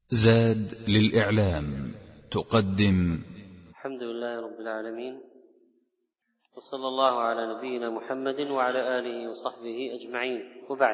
زاد للإعلام تقدم. الحمد لله رب العالمين، وصلى الله على نبينا محمد وعلى آله وصحبه أجمعين، وبعد.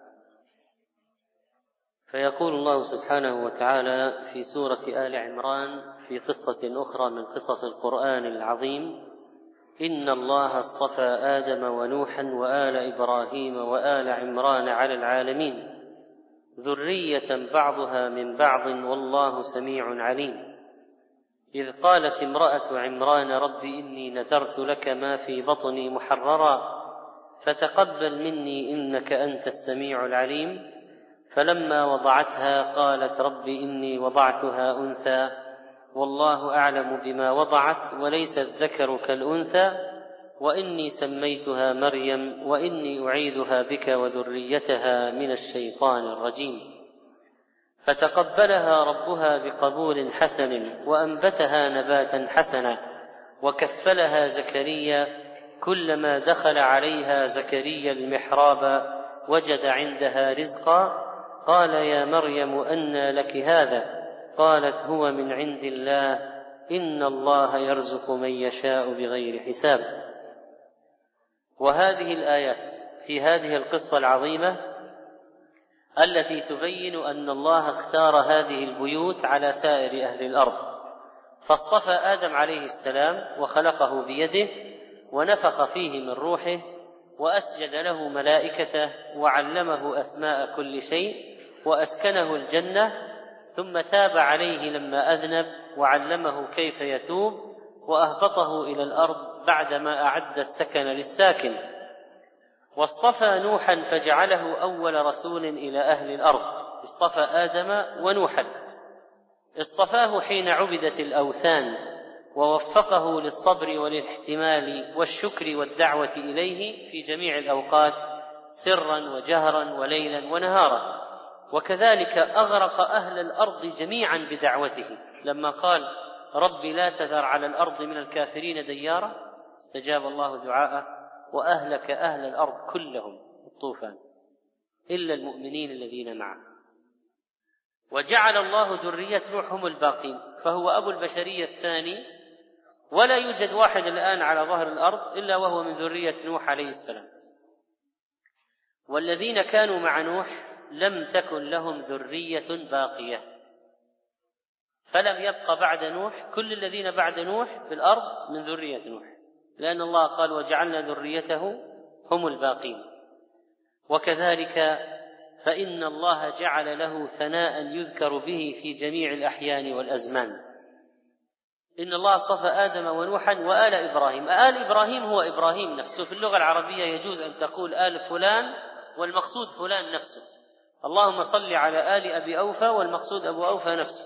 فيقول الله سبحانه وتعالى في سورة آل عمران في قصة أخرى من قصص القرآن العظيم: إن الله اصطفى آدم ونوحا وآل إبراهيم وآل عمران على العالمين ذرية بعضها من بعض والله سميع عليم. إذ قالت امرأة عمران رب إني نذرت لك ما في بطني محررا فتقبل مني إنك أنت السميع العليم. فلما وضعتها قالت رب إني وضعتها أنثى والله أعلم بما وضعت وليس الذكر كالأنثى وإني سميتها مريم وإني أعيذها بك وذريتها من الشيطان الرجيم. فتقبلها ربها بقبول حسن وأنبتها نباتا حسنا وكفلها زكريا. كلما دخل عليها زكريا المحراب وجد عندها رزقا قال يا مريم أنى لك هذا؟ قالت هو من عند الله إن الله يرزق من يشاء بغير حساب. وهذه الآيات في هذه القصة العظيمة التي تبين أن الله اختار هذه البيوت على سائر أهل الأرض، فاصطفى آدم عليه السلام وخلقه بيده ونفخ فيه من روحه وأسجد له ملائكته وعلمه أسماء كل شيء وأسكنه الجنة، ثم تاب عليه لما أذنب وعلمه كيف يتوب وأهبطه إلى الأرض بعدما أعد السكن للساكن. واصطفى نوحا فجعله أول رسول إلى أهل الأرض. اصطفى آدم ونوحا، اصطفاه حين عبدت الأوثان ووفقه للصبر والاحتمال والشكر والدعوة إليه في جميع الأوقات سرا وجهرا وليلا ونهارا. وكذلك أغرق أهل الأرض جميعا بدعوته لما قال رب لا تذر على الأرض من الكافرين ديارا، استجاب الله دعاءه وأهلك أهل الأرض كلهم الطوفان إلا المؤمنين الذين معه. وجعل الله ذرية نوح هم الباقين، فهو أبو البشرية الثاني، ولا يوجد واحد الآن على ظهر الأرض إلا وهو من ذرية نوح عليه السلام. والذين كانوا مع نوح لم تكن لهم ذرية باقية، فلم يبق بعد نوح، كل الذين بعد نوح في الأرض من ذرية نوح، لأن الله قال وجعلنا ذريته هم الباقين. وكذلك فإن الله جعل له ثناء يذكر به في جميع الأحيان والأزمان. إن الله اصطفى آدم ونوحا وآل إبراهيم. آل إبراهيم هو إبراهيم نفسه. في اللغة العربية يجوز أن تقول آل فلان والمقصود فلان نفسه. اللهم صل على آل أبي أوفى والمقصود أبو أوفى نفسه.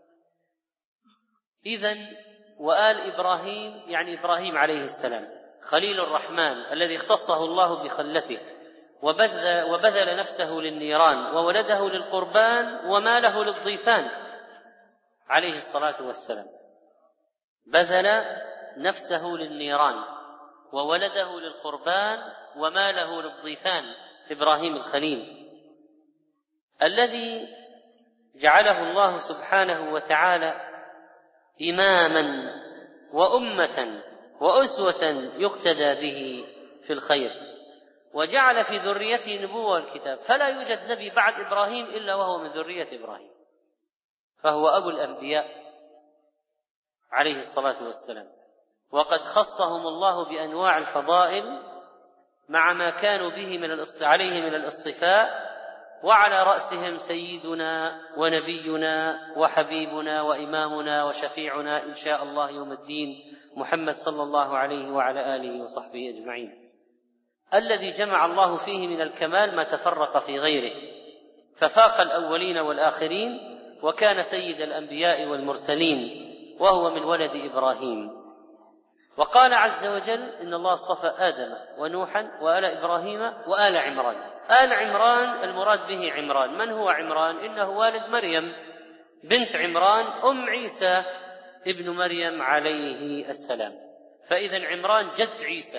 إذن وآل إبراهيم يعني إبراهيم عليه السلام خليل الرحمن الذي اختصه الله بخلته وبذل نفسه للنيران وولده للقربان وماله للضيفان عليه الصلاة والسلام. بذل نفسه للنيران وولده للقربان وماله للضيفان. إبراهيم الخليل الذي جعله الله سبحانه وتعالى إماما وأمة وأسوة يقتدى به في الخير، وجعل في ذريته النبوة والكتاب، فلا يوجد نبي بعد إبراهيم إلا وهو من ذرية إبراهيم، فهو أبو الأنبياء عليه الصلاة والسلام. وقد خصهم الله بأنواع الفضائل مع ما كانوا به عليه من الاصطفاء، وعلى رأسهم سيدنا ونبينا وحبيبنا وإمامنا وشفيعنا إن شاء الله يوم الدين محمد صلى الله عليه وعلى آله وصحبه أجمعين، الذي جمع الله فيه من الكمال ما تفرق في غيره، ففاق الأولين والآخرين وكان سيد الأنبياء والمرسلين، وهو من ولد إبراهيم. وقال عز وجل إن الله اصطفى آدم ونوحا وآل إبراهيم وآل عمران. آل عمران المراد به عمران. من هو عمران؟ إنه والد مريم بنت عمران أم عيسى ابن مريم عليه السلام. فإذا عمران جد عيسى،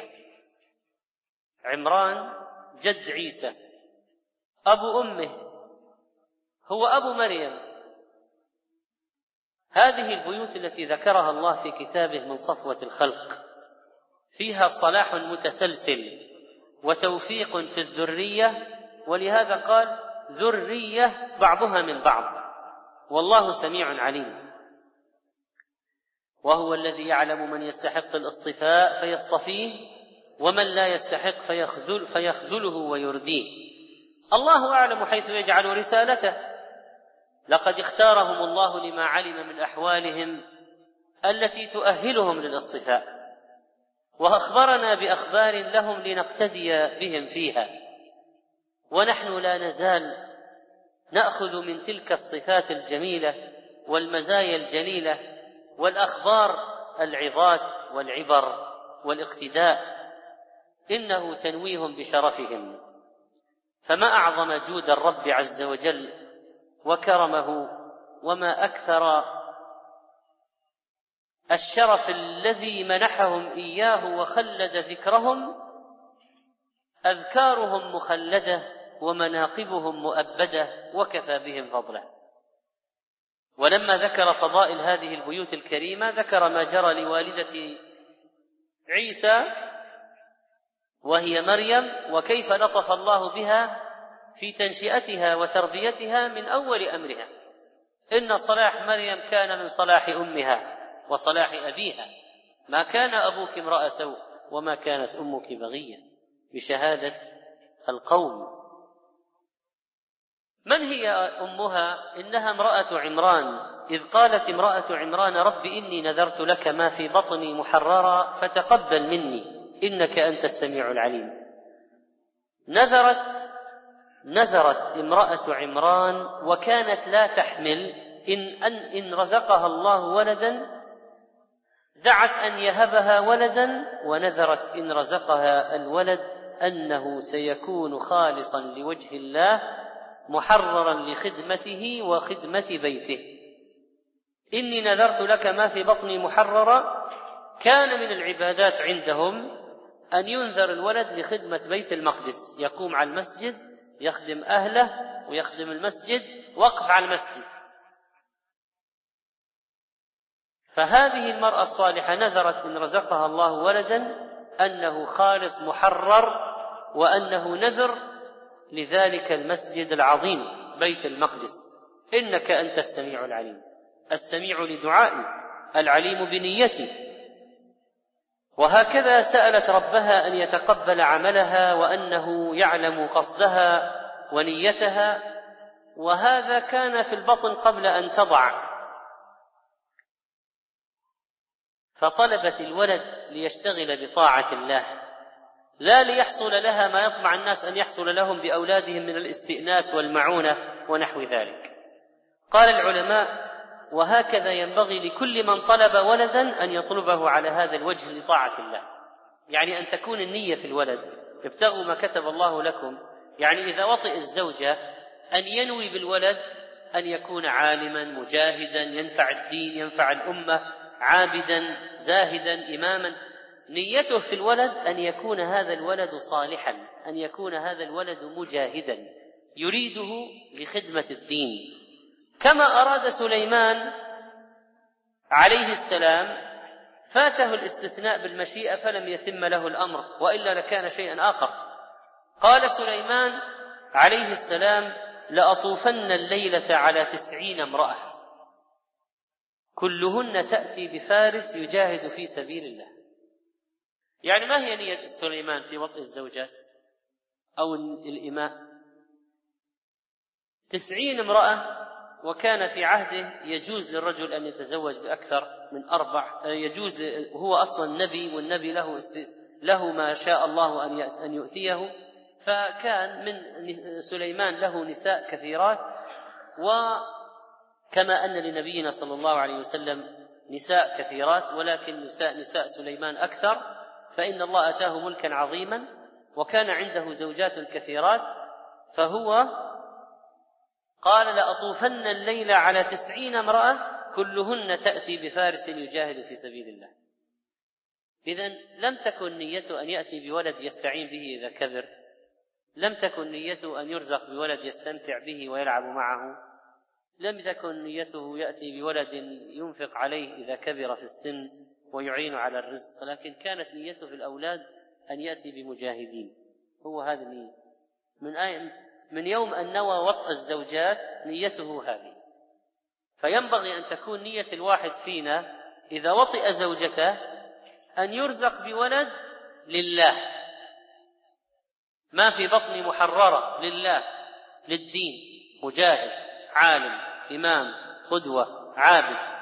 عمران جد عيسى، أبو أمه هو أبو مريم، هذه البيوت التي ذكرها الله في كتابه من صفوة الخلق فيها صلاح متسلسل وتوفيق في الذرية، ولهذا قال ذرية بعضها من بعض، والله سميع عليم. وهو الذي يعلم من يستحق الاصطفاء فيصطفيه ومن لا يستحق فيخذله ويرديه. الله أعلم حيث يجعل رسالته، لقد اختارهم الله لما علم من أحوالهم التي تؤهلهم للاصطفاء، وأخبرنا بأخبار لهم لنقتدي بهم فيها، ونحن لا نزال نأخذ من تلك الصفات الجميلة والمزايا الجليلة والأخبار العظات والعبر والاقتداء، إنه تنويه بشرفهم. فما أعظم جود الرب عز وجل وكرمه، وما أكثر الشرف الذي منحهم إياه وخلد ذكرهم. أذكارهم مخلدة ومناقبهم مؤبدة، وكفى بهم فضلا. ولما ذكر فضائل هذه البيوت الكريمة ذكر ما جرى لوالدة عيسى وهي مريم، وكيف لطف الله بها في تنشئتها وتربيتها من أول أمرها. إن صلاح مريم كان من صلاح أمها وصلاح أبيها، ما كان أبوك امرأ سوء وما كانت أمك بغيا، بشهادة القوم. من هي أمها؟ إنها امرأة عمران، إذ قالت امرأة عمران رب إني نذرت لك ما في بطني محررا فتقبل مني إنك أنت السميع العليم. نذرت امرأة عمران وكانت لا تحمل، إن رزقها الله ولدا دعت أن يهبها ولدا، ونذرت إن رزقها الولد أنه سيكون خالصا لوجه الله محررا لخدمته وخدمة بيته. إني نذرت لك ما في بطني محررا، كان من العبادات عندهم أن ينذر الولد لخدمة بيت المقدس، يقوم على المسجد يخدم أهله ويخدم المسجد، وقف على المسجد. فهذه المرأة الصالحة نذرت إن رزقها الله ولدا أنه خالص محرر، وأنه نذر لذلك المسجد العظيم بيت المقدس. إنك أنت السميع العليم، السميع لدعائي العليم بنيتي. وهكذا سألت ربها أن يتقبل عملها، وأنه يعلم قصدها ونيتها، وهذا كان في البطن قبل أن تضع. فطلبت الولد ليشتغل بطاعة الله، لا ليحصل لها ما يطمع الناس أن يحصل لهم بأولادهم من الاستئناس والمعونة ونحو ذلك. قال العلماء: وهكذا ينبغي لكل من طلب ولدا أن يطلبه على هذا الوجه لطاعة الله، يعني أن تكون النية في الولد ابتغوا ما كتب الله لكم. يعني إذا وطئ الزوجة أن ينوي بالولد أن يكون عالما مجاهدا ينفع الدين ينفع الأمة، عابدا زاهدا إماما. نيته في الولد أن يكون هذا الولد صالحا، أن يكون هذا الولد مجاهدا يريده لخدمة الدين، كما أراد سليمان عليه السلام. فاته الاستثناء بالمشيئة فلم يتم له الأمر، وإلا لكان شيئا آخر. قال سليمان عليه السلام: لأطوفن الليلة على 90 امرأة كلهن تأتي بفارس يجاهد في سبيل الله. يعني ما هي نية سليمان في وطئ الزوجات أو الإماء؟ 90 امرأة، وكان في عهده يجوز للرجل أن يتزوج بأكثر من 4، يجوز، هو أصلا نبي، والنبي له ما شاء الله أن يؤتيه. فكان من سليمان له نساء كثيرات، وكما أن لنبينا صلى الله عليه وسلم نساء كثيرات، ولكن نساء سليمان أكثر، فإن الله أتاه ملكا عظيما وكان عنده زوجات كثيرات. فهو قال: لأطوفن الليل على 90 امرأة كلهن تأتي بفارس يجاهد في سبيل الله. إذن لم تكن نيته أن يأتي بولد يستعين به إذا كبر، لم تكن نيته أن يرزق بولد يستمتع به ويلعب معه، لم تكن نيته يأتي بولد ينفق عليه إذا كبر في السن ويعين على الرزق، لكن كانت نيته في الأولاد أن يأتي بمجاهدين. هو هذا النية من يوم أن نوى وطأ الزوجات نيته هذه. فينبغي أن تكون نية الواحد فينا إذا وطئ زوجته أن يرزق بولد لله، ما في بطن محررة، لله، للدين، مجاهد، عالم، إمام، قدوة، عابد.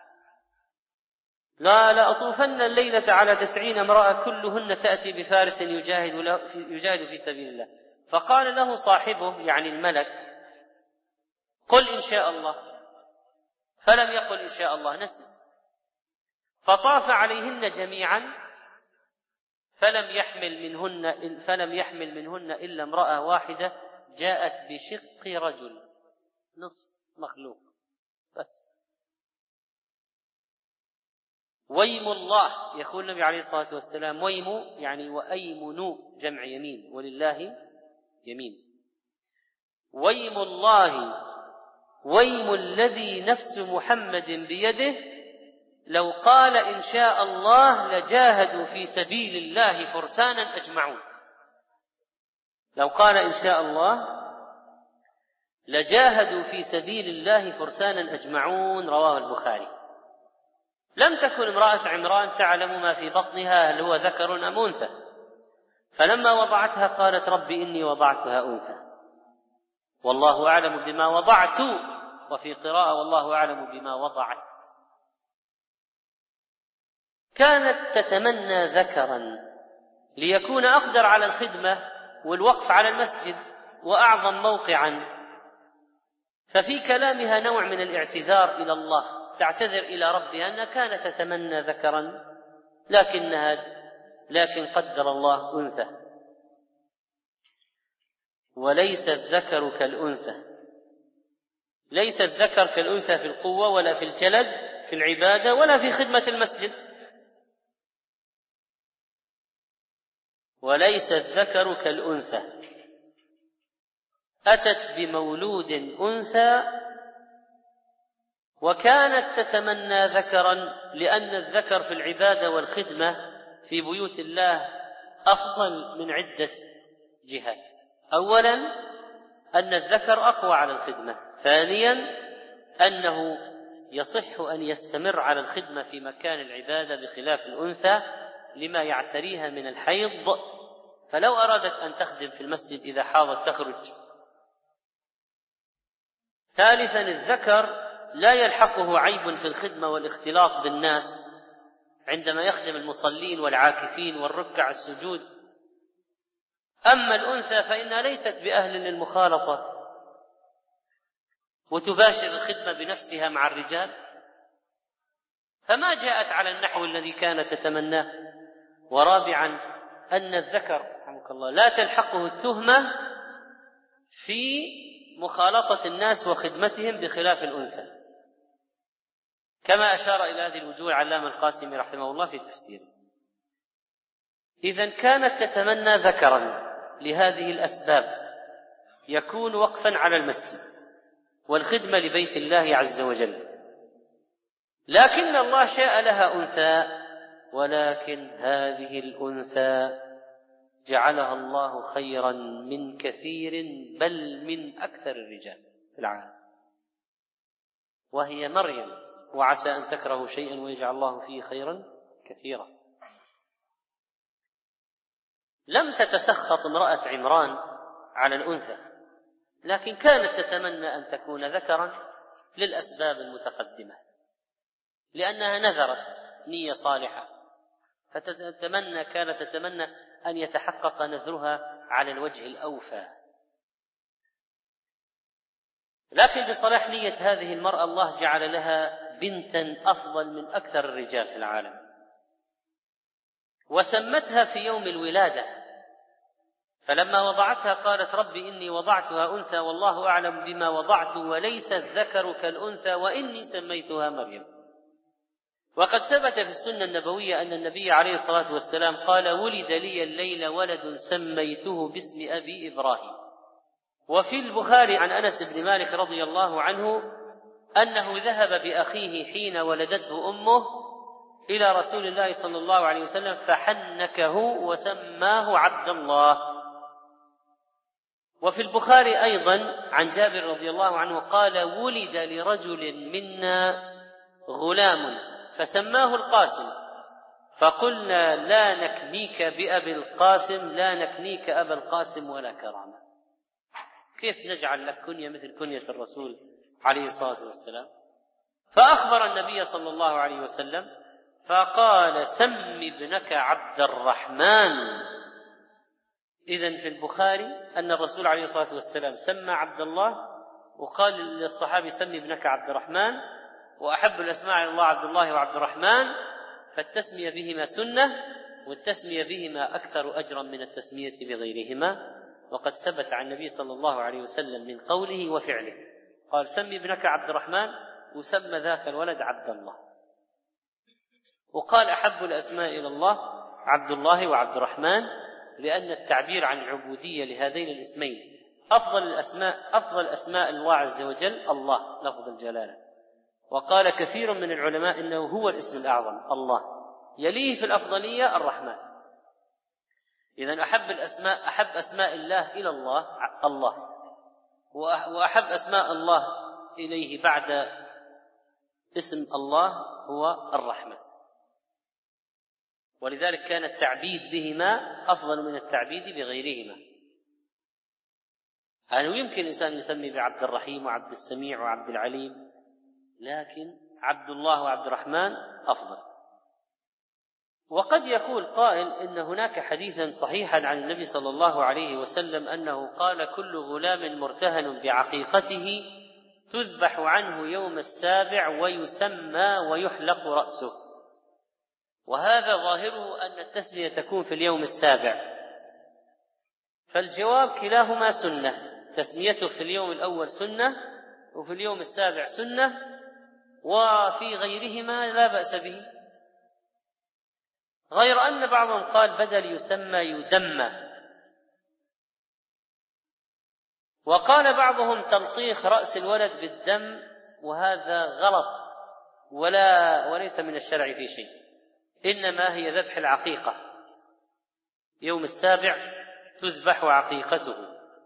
لا أطوفن الليلة على 90 امرأة كلهن تأتي بفارس يجاهد في سبيل الله. فقال له صاحبه يعني الملك: قل إن شاء الله. فلم يقل إن شاء الله، نسي. فطاف عليهن جميعا فلم يحمل منهن إلا امرأة واحدة جاءت بشق رجل، نصف مخلوق بس. ويم الله، يقول النبي عليه الصلاة والسلام: ويم يعني وأيمن جمع يمين، ولله يمين. ويم الله، ويم الذي نفس محمد بيده، لو قال إن شاء الله لجاهدوا في سبيل الله فرسانا أجمعون. لو قال إن شاء الله لجاهدوا في سبيل الله فرسانا أجمعون، رواه البخاري. لم تكن امرأة عمران تعلم ما في بطنها هل هو ذكر أم أنثى، فلما وضعتها قالت: رب إني وضعتها أنثى والله أعلم بما وضعت، وفي قراءة والله أعلم بما وضعت. كانت تتمنى ذكرا ليكون أقدر على الخدمة والوقف على المسجد وأعظم موقعا، ففي كلامها نوع من الاعتذار إلى الله، تعتذر إلى ربها أنها كانت تتمنى ذكرا لكن قدر الله أنثى. وليس الذكر كالأنثى، ليس الذكر كالأنثى في القوة ولا في الجلد في العبادة ولا في خدمة المسجد. وليس الذكر كالأنثى. أتت بمولود أنثى وكانت تتمنى ذكرا، لأن الذكر في العبادة والخدمة في بيوت الله أفضل من عدة جهات. أولا أن الذكر أقوى على الخدمة، ثانيا أنه يصح أن يستمر على الخدمة في مكان العبادة بخلاف الأنثى لما يعتريها من الحيض، فلو أرادت أن تخدم في المسجد إذا حاضت تخرج. ثالثا الذكر لا يلحقه عيب في الخدمة والاختلاط بالناس عندما يخدم المصلين والعاكفين والركع السجود. أما الأنثى فإنها ليست بأهل للمخالطة وتباشر الخدمة بنفسها مع الرجال، فما جاءت على النحو الذي كانت تتمناه. ورابعا أن الذكر رحمك الله لا تلحقه التهمة في مخالطة الناس وخدمتهم بخلاف الأنثى، كما أشار إلى هذه الوجوه العلامة القاسمي رحمه الله في تفسيره. إذن كانت تتمنى ذكرا لهذه الأسباب، يكون وقفا على المسجد والخدمة لبيت الله عز وجل، لكن الله شاء لها أنثى، ولكن هذه الأنثى جعلها الله خيرا من كثير بل من أكثر الرجال في العالم، وهي مريم. وعسى أن تكرهوا شيئا ويجعل الله فيه خيرا كثيرا. لم تتسخط امرأة عمران على الأنثى، لكن كانت تتمنى أن تكون ذكرا للأسباب المتقدمة، لأنها نذرت نية صالحة، كانت تتمنى أن يتحقق نذرها على الوجه الأوفى. لكن بصلاح نية هذه المرأة الله جعل لها بنتا أفضل من أكثر الرجال في العالم، وسمتها في يوم الولادة. فلما وضعتها قالت: ربي إني وضعتها أنثى والله أعلم بما وضعت وليس الذكر كالأنثى وإني سميتها مريم. وقد ثبت في السنة النبوية أن النبي عليه الصلاة والسلام قال: ولد لي الليلة ولد سميته باسم أبي إبراهيم. وفي البخاري عن أنس بن مالك رضي الله عنه أنه ذهب بأخيه حين ولدته أمه إلى رسول الله صلى الله عليه وسلم فحنكه وسماه عبد الله. وفي البخاري أيضا عن جابر رضي الله عنه قال: ولد لرجل منا غلام فسماه القاسم، فقلنا: لا نكنيك بأبي القاسم، لا نكنيك أبا القاسم ولا كرامة. كيف نجعل لك كنية مثل كنية الرسول عليه الصلاة والسلام؟ فأخبر النبي صلى الله عليه وسلم فقال: سم ابنك عبد الرحمن. إذن في البخاري أن الرسول عليه الصلاة والسلام سمى عبد الله، وقال للصحابي: سم ابنك عبد الرحمن. وأحب الأسماء إلى الله عبد الله وعبد الرحمن، فالتسمية بهما سنة، والتسمية بهما أكثر أجرا من التسمية بغيرهما. وقد ثبت عن النبي صلى الله عليه وسلم من قوله وفعله، قال: سم ابنك عبد الرحمن، وسمى ذاك الولد عبد الله. وقال: أحب الأسماء إلى الله عبد الله وعبد الرحمن، لأن التعبير عن العبودية لهذين الاسمين أفضل أسماء الله عز وجل الله لفظ الجلالة. وقال كثير من العلماء إنه هو الاسم الأعظم الله، يليه في الأفضلية الرحمن. إذن أحب أسماء الله إلى الله، وأحب أسماء الله إليه بعد اسم الله هو الرحمن. ولذلك كان التعبيد بهما أفضل من التعبيد بغيرهما. يعني يمكن الإنسان يسمي بعبد الرحيم وعبد السميع وعبد العليم، لكن عبد الله وعبد الرحمن أفضل. وقد يقول قائل إن هناك حديثا صحيحا عن النبي صلى الله عليه وسلم أنه قال: كل غلام مرتهن بعقيقته تذبح عنه يوم السابع ويسمى ويحلق رأسه. وهذا ظاهره أن التسمية تكون في اليوم السابع، فالجواب كلاهما سنة، تسميته في اليوم الأول سنة، وفي اليوم السابع سنة، وفي غيرهما لا بأس به. غير أن بعضهم قال بدل يسمى يدمى، وقال بعضهم تلطيخ رأس الولد بالدم، وهذا غلط وليس من الشرع في شيء، إنما هي ذبح العقيقة، يوم السابع تذبح عقيقته.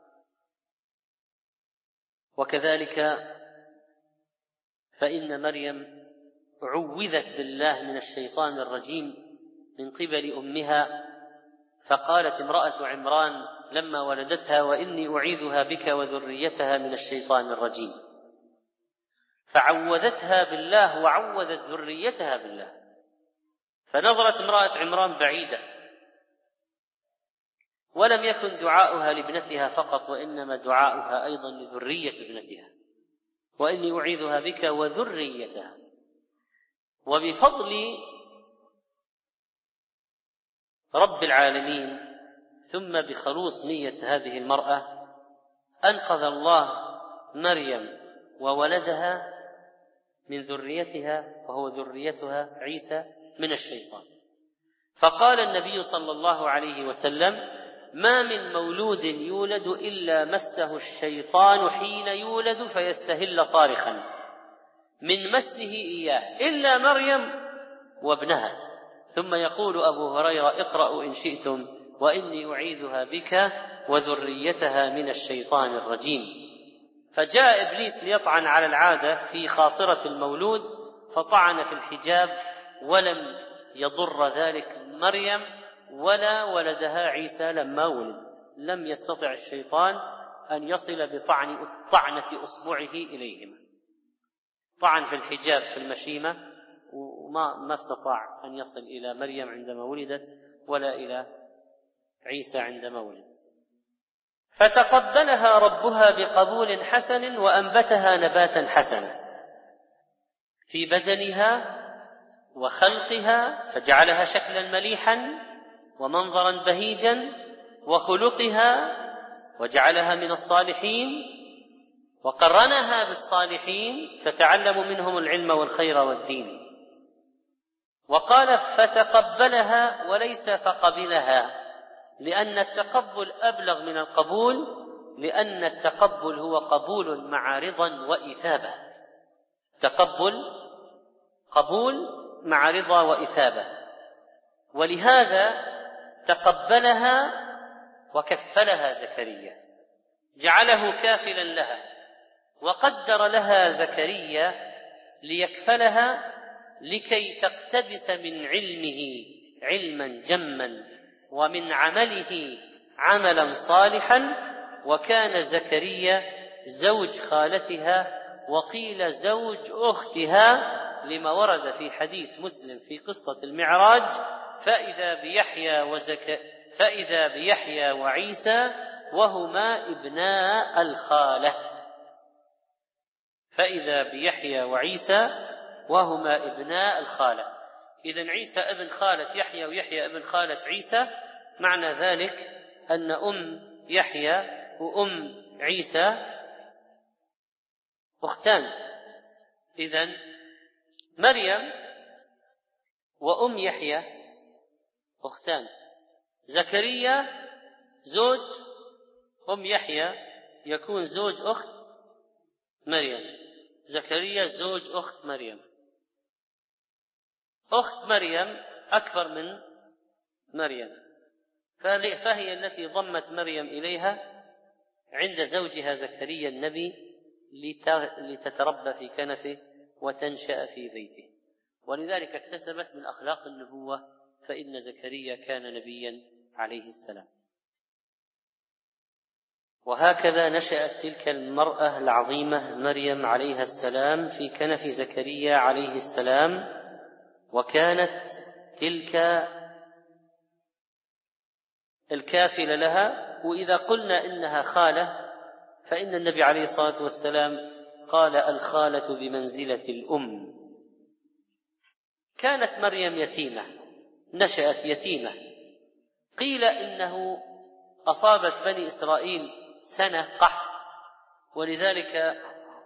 وكذلك فإن مريم عوذت بالله من الشيطان الرجيم من قبل أمها، فقالت امرأة عمران لما ولدتها: وإني أعيذها بك وذريتها من الشيطان الرجيم، فعوذتها بالله وعوذت ذريتها بالله. فنظرت امرأة عمران بعيدة، ولم يكن دعاؤها لابنتها فقط، وإنما دعاؤها أيضا لذرية ابنتها: وإني أعيذها بك وذريتها. وبفضل رب العالمين ثم بخلوص نية هذه المرأة أنقذ الله مريم وولدها من ذريتها، وهو ذريتها عيسى، من الشيطان. فقال النبي صلى الله عليه وسلم: ما من مولود يولد إلا مسه الشيطان حين يولد فيستهل صارخا من مسه إياه إلا مريم وابنها. ثم يقول أبو هريرة: اقرأوا إن شئتم: وإني أعيذها بك وذريتها من الشيطان الرجيم. فجاء إبليس ليطعن على العادة في خاصرة المولود، فطعن في الحجاب، ولم يضر ذلك مريم ولا ولدها عيسى لما ولد. لم يستطع الشيطان أن يصل بطعنة أصبعه إليهما. طعن في الحجاب في المشيمة، وما استطاع أن يصل إلى مريم عندما ولدت ولا إلى عيسى عندما ولد. فتقبلها ربها بقبول حسن، وأنبتها نباتا حسنا في بدنها وخلقها، فجعلها شكلا مليحا ومنظرا بهيجا، وخلقها وجعلها من الصالحين، وقرنها بالصالحين فتعلموا منهم العلم والخير والدين. وقال: فتقبلها وليس فقبلها، لأن التقبل أبلغ من القبول، لأن التقبل هو قبول مع رضا وإثابة. قبول مع رضا وإثابة، ولهذا تقبلها وكفلها زكريا، جعله كافلا لها، وقدر لها زكريا ليكفلها لكي تقتبس من علمه علما جما ومن عمله عملا صالحا. وكان زكريا زوج خالتها وقيل زوج أختها، لما ورد في حديث مسلم في قصة المعراج: فإذا بيحيى وعيسى وهما ابناء الخالة. فإذا بيحيى وعيسى وهما ابناء الخالة. إذن عيسى ابن خالة يحيى ويحيى ابن خالة عيسى، معنى ذلك أن أم يحيى وأم عيسى أختان. إذن مريم وأم يحيى أختان. زكريا زوج أم يحيى يكون زوج أخت مريم. زكريا زوج أخت مريم. أخت مريم أكبر من مريم، فهي التي ضمت مريم إليها عند زوجها زكريا النبي لتتربى في كنفه وتنشأ في بيته، ولذلك اكتسبت من أخلاق النبوة، فإن زكريا كان نبيا عليه السلام. وهكذا نشأت تلك المرأة العظيمة مريم عليها السلام في كنف زكريا عليه السلام، وكانت تلك الكافلة لها. وإذا قلنا إنها خالة فإن النبي عليه الصلاة والسلام قال: الخالة بمنزلة الأم. كانت مريم يتيمة، نشأت يتيمة. قيل إنه أصابت بني إسرائيل سنة قحط، ولذلك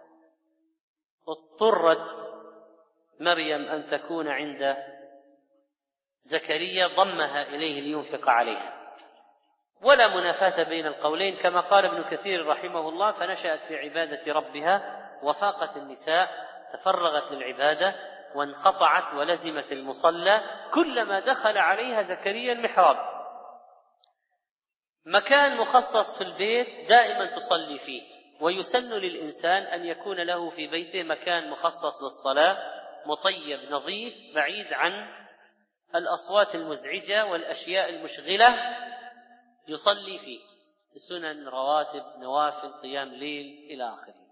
اضطرت مريم أن تكون عند زكريا، ضمها إليه لينفق عليها. ولا منافاة بين القولين، كما قال ابن كثير رحمه الله: فنشأت في عبادة ربها وفاقت النساء، تفرغت للعبادة وانقطعت ولزمت المصلى. كلما دخل عليها زكريا المحراب، مكان مخصص في البيت دائما تصلي فيه، ويسن للإنسان أن يكون له في بيته مكان مخصص للصلاة، مطيب نظيف بعيد عن الأصوات المزعجة والأشياء المشغلة، يصلي فيه سنن، رواتب، نوافل، قيام ليل إلى آخره.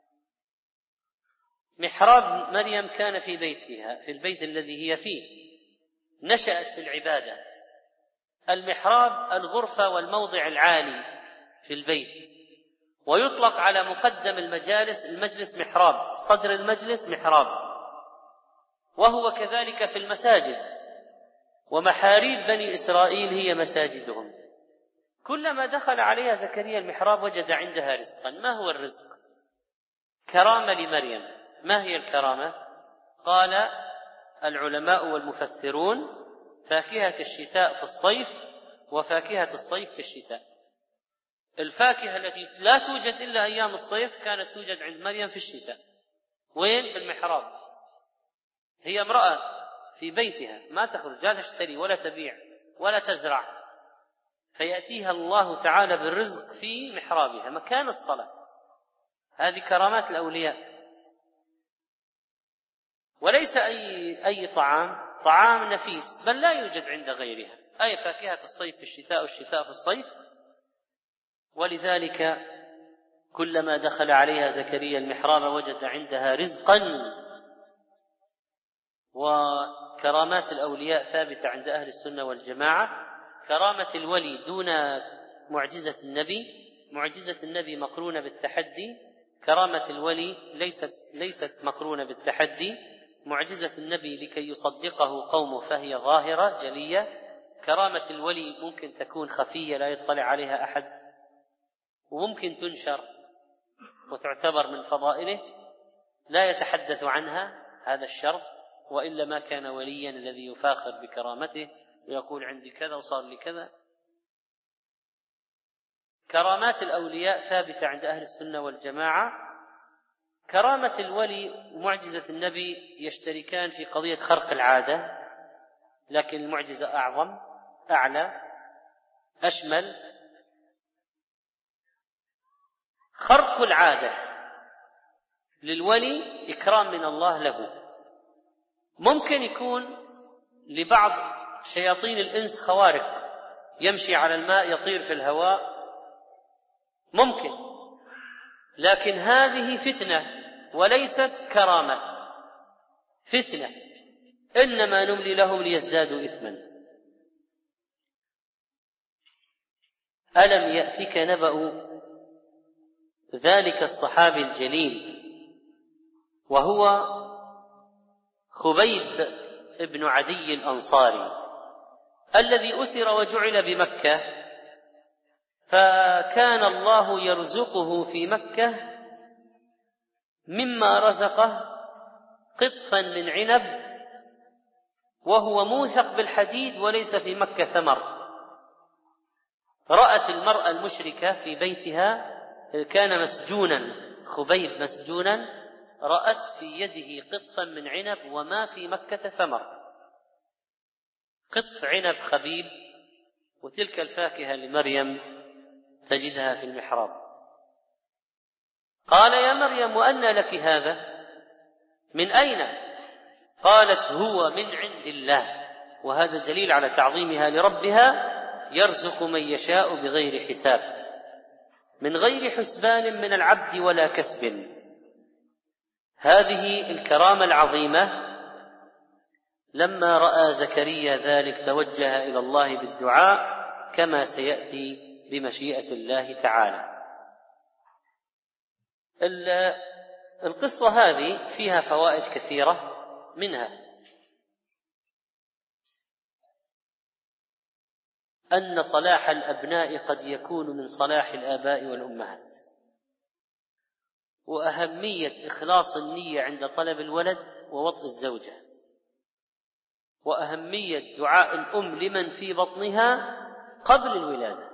محراب مريم كان في بيتها، في البيت الذي هي فيه، نشأت في العبادة. المحراب الغرفة والموضع العالي في البيت، ويطلق على مقدم المجلس محراب، صدر المجلس محراب، وهو كذلك في المساجد. ومحاريب بني إسرائيل هي مساجدهم. كلما دخل عليها زكريا المحراب وجد عندها رزقا. ما هو الرزق؟ كرامة لمريم. ما هي الكرامة؟ قال العلماء والمفسرون: فاكهة الشتاء في الصيف، وفاكهة الصيف في الشتاء. الفاكهة التي لا توجد إلا أيام الصيف كانت توجد عند مريم في الشتاء. وين؟ في المحراب. هي امرأة في بيتها ما تخرج، لا تشتري ولا تبيع ولا تزرع، فيأتيها الله تعالى بالرزق في محرابها مكان الصلاة. هذه كرامات الأولياء. وليس أي طعام نفيس، بل لا يوجد عند غيرها، أي فاكهة الصيف في الشتاء والشتاء في الصيف. ولذلك كلما دخل عليها زكريا المحراب وجد عندها رزقا. وكرامات الأولياء ثابتة عند أهل السنة والجماعة. كرامة الولي دون معجزة النبي. معجزة النبي مقرونة بالتحدي، كرامة الولي ليست مقرونة بالتحدي. معجزة النبي لكي يصدقه قومه فهي ظاهرة جلية. كرامة الولي ممكن تكون خفية لا يطلع عليها أحد، وممكن تنشر وتعتبر من فضائله، لا يتحدث عنها، هذا الشرط، وإلا ما كان وليا الذي يفاخر بكرامته ويقول عندي كذا وصار لي كذا. كرامات الأولياء ثابتة عند أهل السنة والجماعة. كرامة الولي ومعجزة النبي يشتركان في قضية خرق العادة، لكن المعجزة أعظم، أعلى، أشمل. خرق العادة للولي إكرام من الله له. ممكن يكون لبعض شياطين الإنس خوارق، يمشي على الماء، يطير في الهواء، ممكن، لكن هذه فتنة وليست كرامة، فتنة، إنما نملي لهم ليزدادوا إثما. ألم يأتك نبأ ذلك الصحابي الجليل وهو خبيب ابن عدي الأنصاري الذي أسر وجعل بمكة، فكان الله يرزقه في مكة مما رزقه قطفا من عنب، وهو موثق بالحديد وليس في مكة ثمر. رأت المرأة المشركة في بيتها، كان مسجونا، خبيب مسجونا، رأت في يده قطفا من عنب وما في مكة ثمر، قطف عنب خبيب، وتلك الفاكهة لمريم تجدها في المحراب. قال يا مريم وأنى لك هذا؟ من أين؟ قالت هو من عند الله. وهذا دليل على تعظيمها لربها، يرزق من يشاء بغير حساب، من غير حسبان من العبد ولا كسب. هذه الكرامة العظيمة. لما رأى زكريا ذلك توجه إلى الله بالدعاء كما سيأتي بمشيئة الله تعالى. القصة هذه فيها فوائد كثيرة، منها أن صلاح الأبناء قد يكون من صلاح الآباء والأمهات، وأهمية إخلاص النية عند طلب الولد ووطء الزوجة، وأهمية دعاء الأم لمن في بطنها قبل الولادة،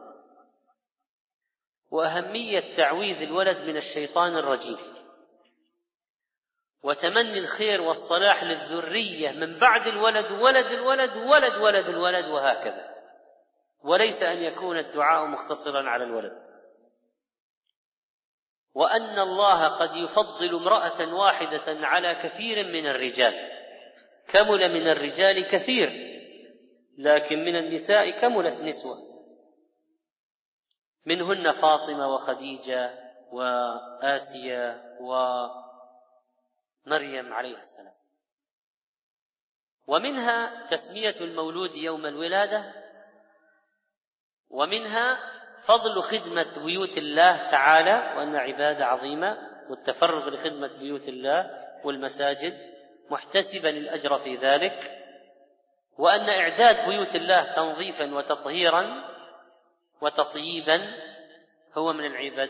وأهمية تعويذ الولد من الشيطان الرجيم، وتمني الخير والصلاح للذرية من بعد الولد، ولد الولد ولد ولد الولد، وهكذا، وليس أن يكون الدعاء مختصرا على الولد. وأن الله قد يفضل امرأة واحدة على كثير من الرجال، كمل من الرجال كثير، لكن من النساء كملت نسوة، منهن فاطمة وخديجة وآسيا ومريم عليه السلام. ومنها تسمية المولود يوم الولادة، ومنها فضل خدمة بيوت الله تعالى، وأن عبادة عظيمة، والتفرغ لخدمة بيوت الله والمساجد محتسبا الأجر في ذلك، وأن إعداد بيوت الله تنظيفا وتطهيرا وتطييبا هو من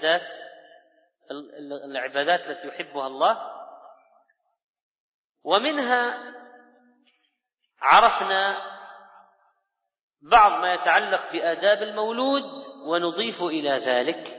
العبادات التي يحبها الله. ومنها عرفنا بعض ما يتعلق بآداب المولود، ونضيف إلى ذلك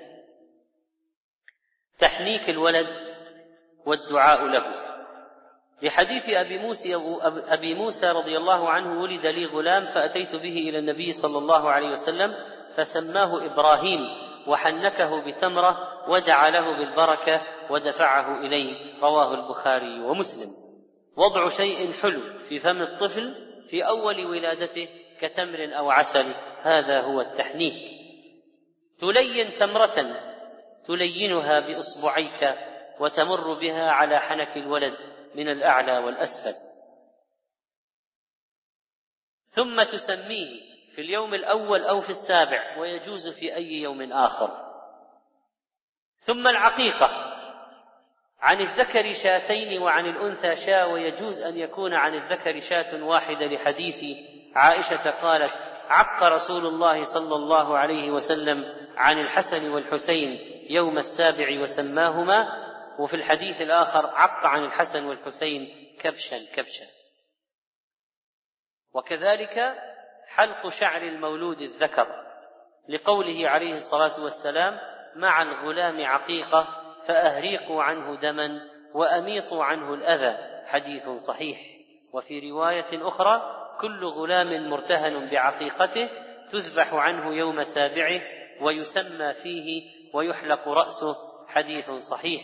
تحنيك الولد والدعاء له، لحديث أبي موسى رضي الله عنه: ولد لي غلام فأتيت به إلى النبي صلى الله عليه وسلم فسماه إبراهيم وحنكه بتمرة ودعا له بالبركة ودفعه إليه. رواه البخاري ومسلم. وضع شيء حلو في فم الطفل في أول ولادته كتمر أو عسل، هذا هو التحنيك. تلين تمرة تلينها بإصبعيك وتمر بها على حنك الولد من الأعلى والأسفل، ثم تسميه في اليوم الأول أو في السابع، ويجوز في أي يوم آخر. ثم العقيقة، عن الذكر شاتين وعن الأنثى شاة، ويجوز أن يكون عن الذكر شاة واحدة، لحديث عائشة قالت: عق رسول الله صلى الله عليه وسلم عن الحسن والحسين يوم السابع وسماهما. وفي الحديث الآخر: عق عن الحسن والحسين كبشا كبشا. وكذلك حلق شعر المولود الذكر، لقوله عليه الصلاة والسلام: مع الغلام عقيقة فأهريقوا عنه دما وأميطوا عنه الأذى، حديث صحيح. وفي رواية أخرى: كل غلام مرتهن بعقيقته تذبح عنه يوم سابعه ويسمى فيه ويحلق رأسه، حديث صحيح.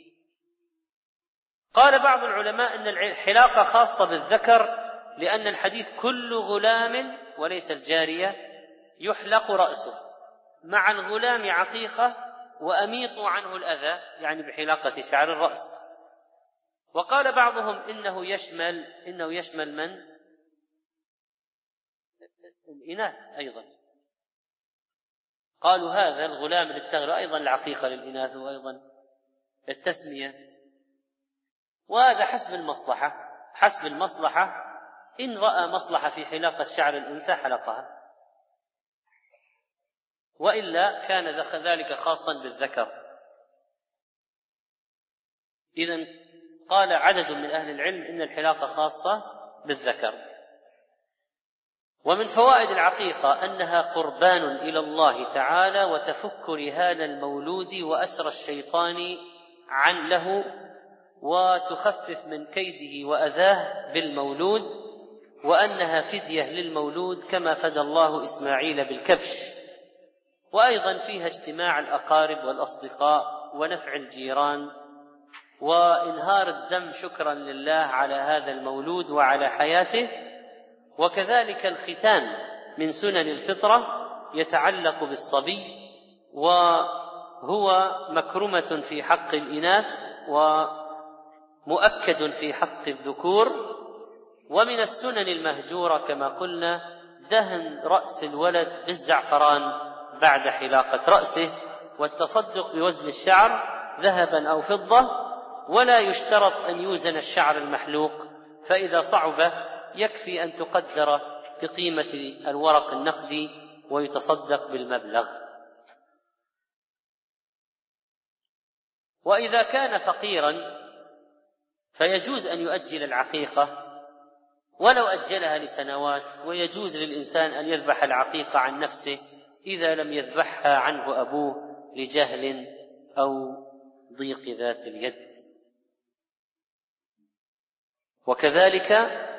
قال بعض العلماء أن الحلاقة خاصة بالذكر، لأن الحديث كل غلام وليس الجارية يحلق رأسه، مع الغلام عقيقة وأميطوا عنه الأذى، يعني بحلاقة شعر الرأس. وقال بعضهم إنه يشمل من؟ الإناث أيضا. قالوا هذا الغلام اللي بتغلو أيضا العقيقة للإناث وأيضا التسمية، وهذا حسب المصلحة. إن رأى مصلحة في حلاقة شعر الأنثى حلقها، وإلا كان ذلك خاصا بالذكر. إذن قال عدد من أهل العلم إن الحلاقة خاصة بالذكر. ومن فوائد العقيقة أنها قربان إلى الله تعالى وتفك رهان المولود وأسر الشيطان له، وتخفف من كيده وأذاه بالمولود، وأنها فدية للمولود كما فدى الله إسماعيل بالكبش. وأيضا فيها اجتماع الأقارب والأصدقاء ونفع الجيران وإنهار الدم شكرا لله على هذا المولود وعلى حياته. وكذلك الختان من سنن الفطرة يتعلق بالصبي، وهو مكرمة في حق الإناث ومؤكد في حق الذكور. ومن السنن المهجورة كما قلنا دهن رأس الولد بالزعفران بعد حلاقة رأسه، والتصدق بوزن الشعر ذهبا أو فضة، ولا يشترط أن يوزن الشعر المحلوق، فإذا صعب يكفي أن تقدر بقيمة الورق النقدي ويتصدق بالمبلغ. وإذا كان فقيرا فيجوز أن يؤجل العقيقة ولو أجلها لسنوات، ويجوز للإنسان أن يذبح العقيقة عن نفسه إذا لم يذبحها عنه أبوه لجهل أو ضيق ذات اليد. وكذلك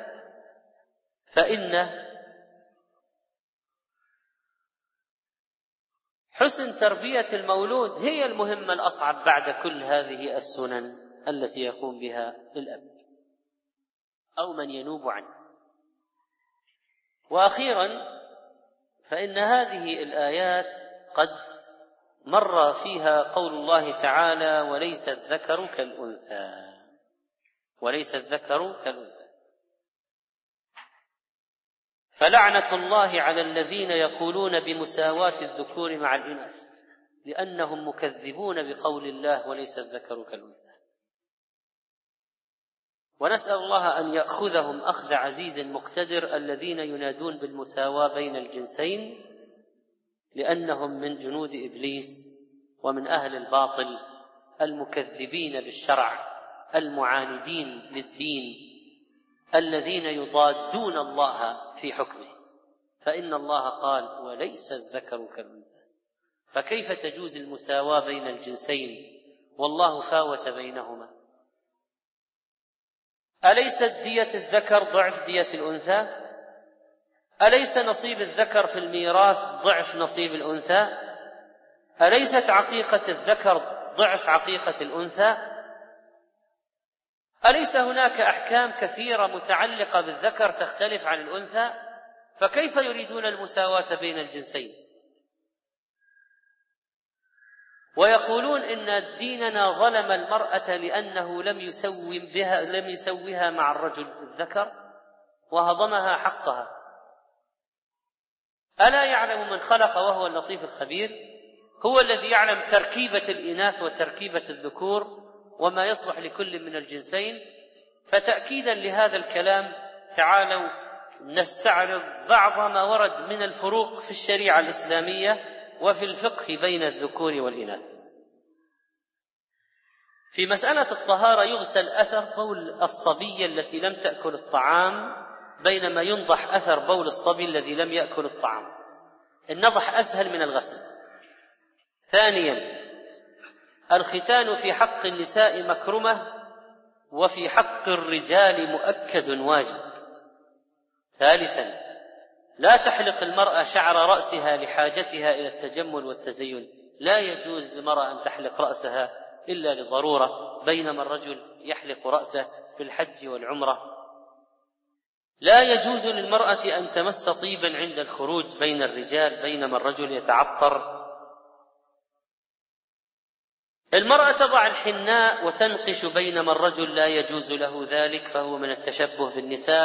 فإن حسن تربية المولود هي المهمة الأصعب بعد كل هذه السنن التي يقوم بها الأب أو من ينوب عنه. وأخيرا فإن هذه الآيات قد مر فيها قول الله تعالى: وليس الذكر كالأنثى، وليس الذكر كالأنثى. فلعنة الله على الذين يقولون بمساواة الذكور مع الإناث، لأنهم مكذبون بقول الله وليس الذكر كالأنثى. ونسأل الله أن يأخذهم أخذ عزيز مقتدر الذين ينادون بالمساواة بين الجنسين، لأنهم من جنود إبليس ومن أهل الباطل المكذبين بالشرع المعاندين للدين الذين يضادون الله في حكمه. فإن الله قال: وليس الذكر كالأنثى، فكيف تجوز المساواة بين الجنسين والله فاوت بينهما؟ أليست دية الذكر ضعف دية الأنثى؟ أليس نصيب الذكر في الميراث ضعف نصيب الأنثى؟ أليست عقيقة الذكر ضعف عقيقة الأنثى؟ أليس هناك أحكام كثيرة متعلقة بالذكر تختلف عن الأنثى؟ فكيف يريدون المساواة بين الجنسين؟ ويقولون إن ديننا ظلم المرأة لأنه لم يسوها مع الرجل الذكر وهضمها حقها. ألا يعلم من خلق وهو اللطيف الخبير؟ هو الذي يعلم تركيبة الإناث وتركيبة الذكور وما يصلح لكل من الجنسين. فتأكيدا لهذا الكلام تعالوا نستعرض بعض ما ورد من الفروق في الشريعة الإسلامية وفي الفقه بين الذكور والإناث. في مسألة الطهارة يغسل أثر بول الصبي التي لم تأكل الطعام، بينما ينضح أثر بول الصبي الذي لم يأكل الطعام. النضح أسهل من الغسل. ثانيا، الختان في حق النساء مكرمة وفي حق الرجال مؤكد واجب. ثالثا، لا تحلق المرأة شعر رأسها لحاجتها إلى التجمل والتزين، لا يجوز للمرأة أن تحلق رأسها إلا لضرورة، بينما الرجل يحلق رأسه في الحج والعمرة. لا يجوز للمرأة أن تمس طيبا عند الخروج بين الرجال، بينما الرجل يتعطر. المرأة تضع الحناء وتنقش، بينما الرجل لا يجوز له ذلك، فهو من التشبه بالنساء.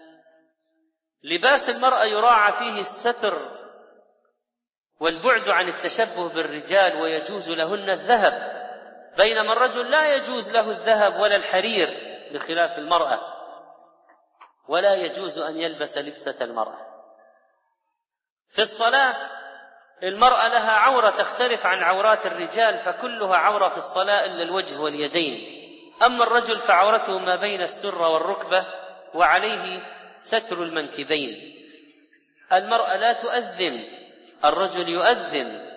لباس المرأة يراعى فيه الستر والبعد عن التشبه بالرجال، ويجوز لهن الذهب، بينما الرجل لا يجوز له الذهب ولا الحرير بخلاف المرأة، ولا يجوز أن يلبس لبسة المرأة. في الصلاة المرأة لها عورة تختلف عن عورات الرجال، فكلها عورة في الصلاة إلا الوجه واليدين. أما الرجل فعورته ما بين السرة والركبة، وعليه ستر المنكبين. المرأة لا تؤذن، الرجل يؤذن.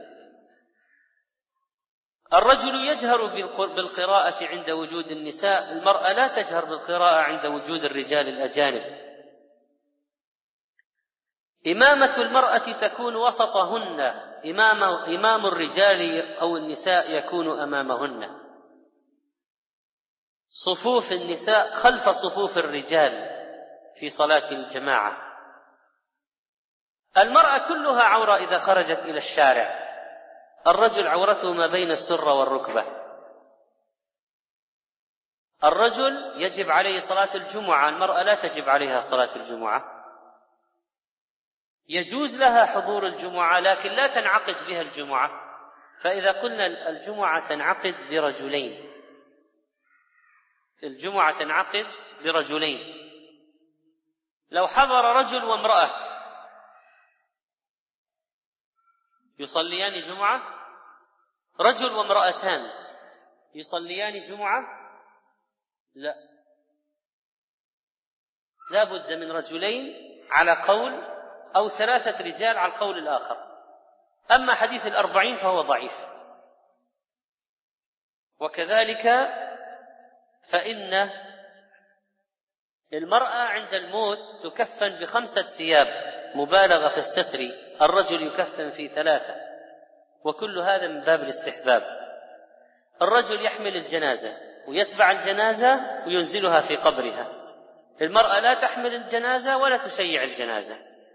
الرجل يجهر بالقراءة عند وجود النساء، المرأة لا تجهر بالقراءة عند وجود الرجال الأجانب. إمامة المرأة تكون وسطهن، إمام الرجال أو النساء يكون أمامهن. صفوف النساء خلف صفوف الرجال في صلاة الجماعة. المرأة كلها عورة إذا خرجت إلى الشارع، الرجل عورته ما بين السرة والركبة. الرجل يجب عليه صلاة الجمعة، المرأة لا تجب عليها صلاة الجمعة. يجوز لها حضور الجمعة لكن لا تنعقد بها الجمعة، فإذا قلنا الجمعة تنعقد برجلين، الجمعة تنعقد برجلين. لو حضر رجل وامرأة يصليان جمعة، رجل وامرأتان يصليان جمعة، لا بد من رجلين على قول، أو 3 رجال على القول الآخر. أما حديث 40 فهو ضعيف. وكذلك فإن المرأة عند الموت تكفن ب5 ثياب، مبالغة في الستر، الرجل يكفن في 3، وكل هذا من باب الاستحباب. الرجل يحمل الجنازة ويتبع الجنازة وينزلها في قبرها، المرأة لا تحمل الجنازة ولا تشيع الجنازة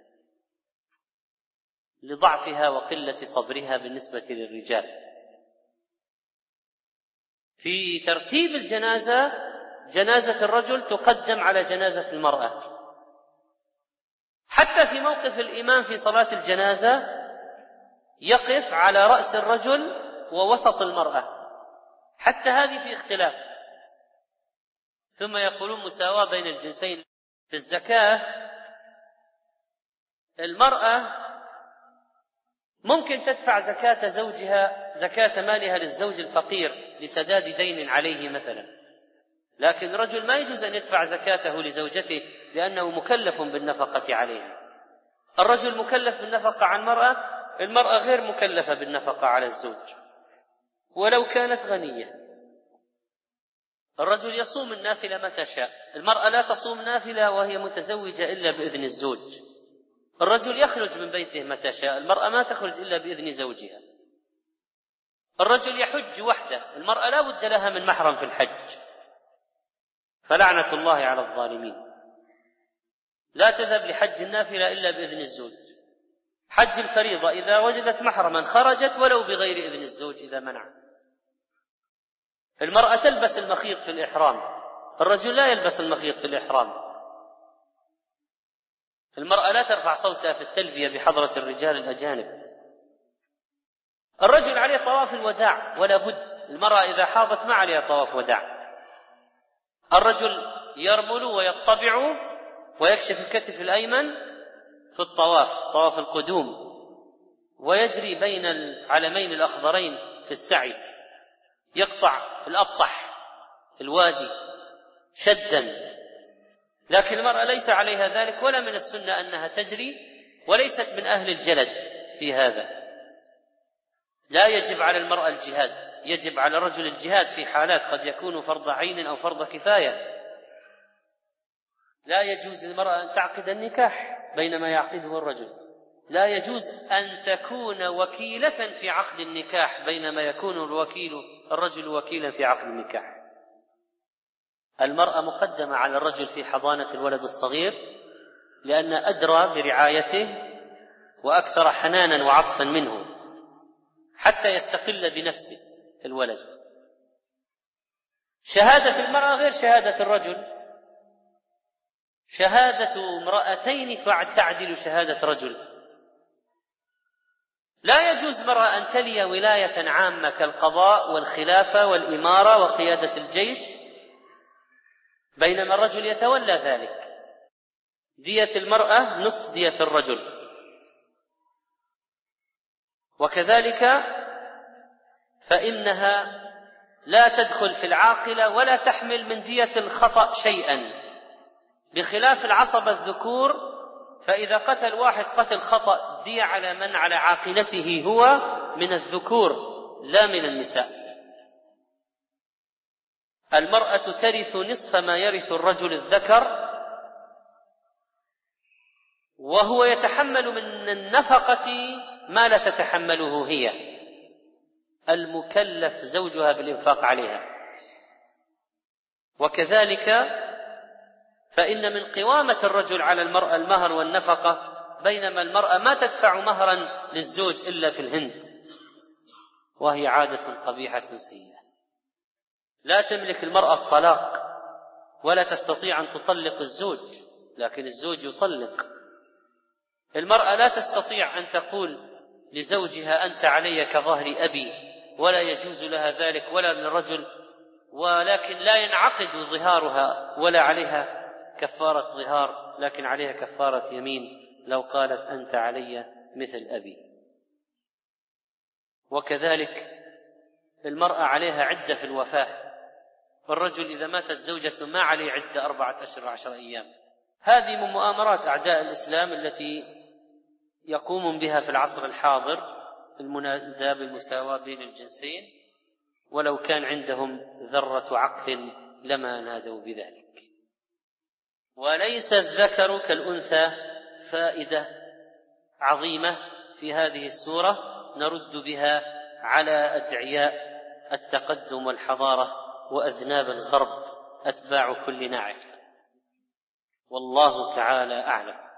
لضعفها وقلة صبرها بالنسبة للرجال. في ترتيب الجنازة، جنازة الرجل تقدم على جنازة المرأة، حتى في موقف الإمام في صلاة الجنازة يقف على رأس الرجل ووسط المرأة، حتى هذه في اختلاف. ثم يقولون مساواة بين الجنسين. في الزكاة المرأة ممكن تدفع زكاة زوجها، زكاة مالها للزوج الفقير لسداد دين عليه مثلا، لكن الرجل ما يجوز أن يدفع زكاته لزوجته لأنه مكلف بالنفقة عليها. الرجل مكلف بالنفقة على المرأة، المرأة غير مكلفة بالنفقة على الزوج ولو كانت غنية. الرجل يصوم النافلة متى شاء، المرأة لا تصوم نافلة وهي متزوجة إلا بإذن الزوج. الرجل يخرج من بيته متى شاء، المرأة ما تخرج إلا بإذن زوجها. الرجل يحج وحده، المرأة لا بد لها من محرم في الحج، فلعنة الله على الظالمين. لا تذهب لحج النافلة إلا بإذن الزوج. حج الفريضة إذا وجدت محرما خرجت ولو بغير إذن الزوج إذا منع. المرأة تلبس المخيط في الإحرام، الرجل لا يلبس المخيط في الإحرام. المرأة لا ترفع صوتها في التلبية بحضرة الرجال الأجانب. الرجل عليه طواف الوداع ولا بد، المرأة إذا حاضت ما عليها طواف وداع. الرجل يرمل ويطبع ويكشف الكتف الأيمن في الطواف، طواف القدوم، ويجري بين العلمين الأخضرين في السعي، يقطع الأبطح في الوادي شدا. لكن المرأة ليس عليها ذلك، ولا من السنة أنها تجري، وليست من أهل الجلد في هذا. لا يجب على المرأة الجهاد، يجب على الرجل الجهاد في حالات قد يكون فرض عين أو فرض كفاية. لا يجوز للمرأة أن تعقد النكاح بينما يعقده الرجل، لا يجوز أن تكون وكيلة في عقد النكاح بينما يكون الرجل وكيلا في عقد النكاح. المرأة مقدمة على الرجل في حضانة الولد الصغير لأن أدرى برعايته وأكثر حنانا وعطفا منه حتى يستقل بنفسه الولد. شهادة المرأة غير شهادة الرجل، شهادة امرأتين تعدل شهادة رجل. لا يجوز المرأة أن تلي ولاية عامة كالقضاء والخلافة والإمارة وقيادة الجيش بينما الرجل يتولى ذلك. دية المرأة نصف دية الرجل، وكذلك فإنها لا تدخل في العاقلة ولا تحمل من دية الخطأ شيئا، بخلاف العصبة الذكور، فإذا قتل واحد قتل خطأ دية على من على عاقلته هو من الذكور لا من النساء. المرأة ترث نصف ما يرث الرجل الذكر، وهو يتحمل من النفقة ما لا تتحمله هي، المكلف زوجها بالإنفاق عليها. وكذلك فإن من قوامة الرجل على المرأة المهر والنفقة، بينما المرأة ما تدفع مهرا للزوج إلا في الهند، وهي عادة قبيحة سيئة. لا تملك المرأة الطلاق ولا تستطيع أن تطلق الزوج، لكن الزوج يطلق. المرأة لا تستطيع أن تقول لزوجها أنت علي كظهر أبي، ولا يجوز لها ذلك ولا للرجل، ولكن لا ينعقد ظهارها ولا عليها كفارة ظهار، لكن عليها كفارة يمين لو قالت أنت علي مثل أبي. وكذلك المرأة عليها عدة في الوفاة، فالرجل إذا ماتت زوجته ما عليه عدة 4 أشهر و10 أيام. هذه من مؤامرات أعداء الإسلام التي يقوم بها في العصر الحاضر المنادى بالمساواة بين الجنسين، ولو كان عندهم ذرة عقل لما نادوا بذلك. وليس الذكر كالأنثى فائدة عظيمة في هذه السورة نرد بها على أدعياء التقدم والحضارة وأذناب الغرب أتباع كل ناعق. والله تعالى أعلم.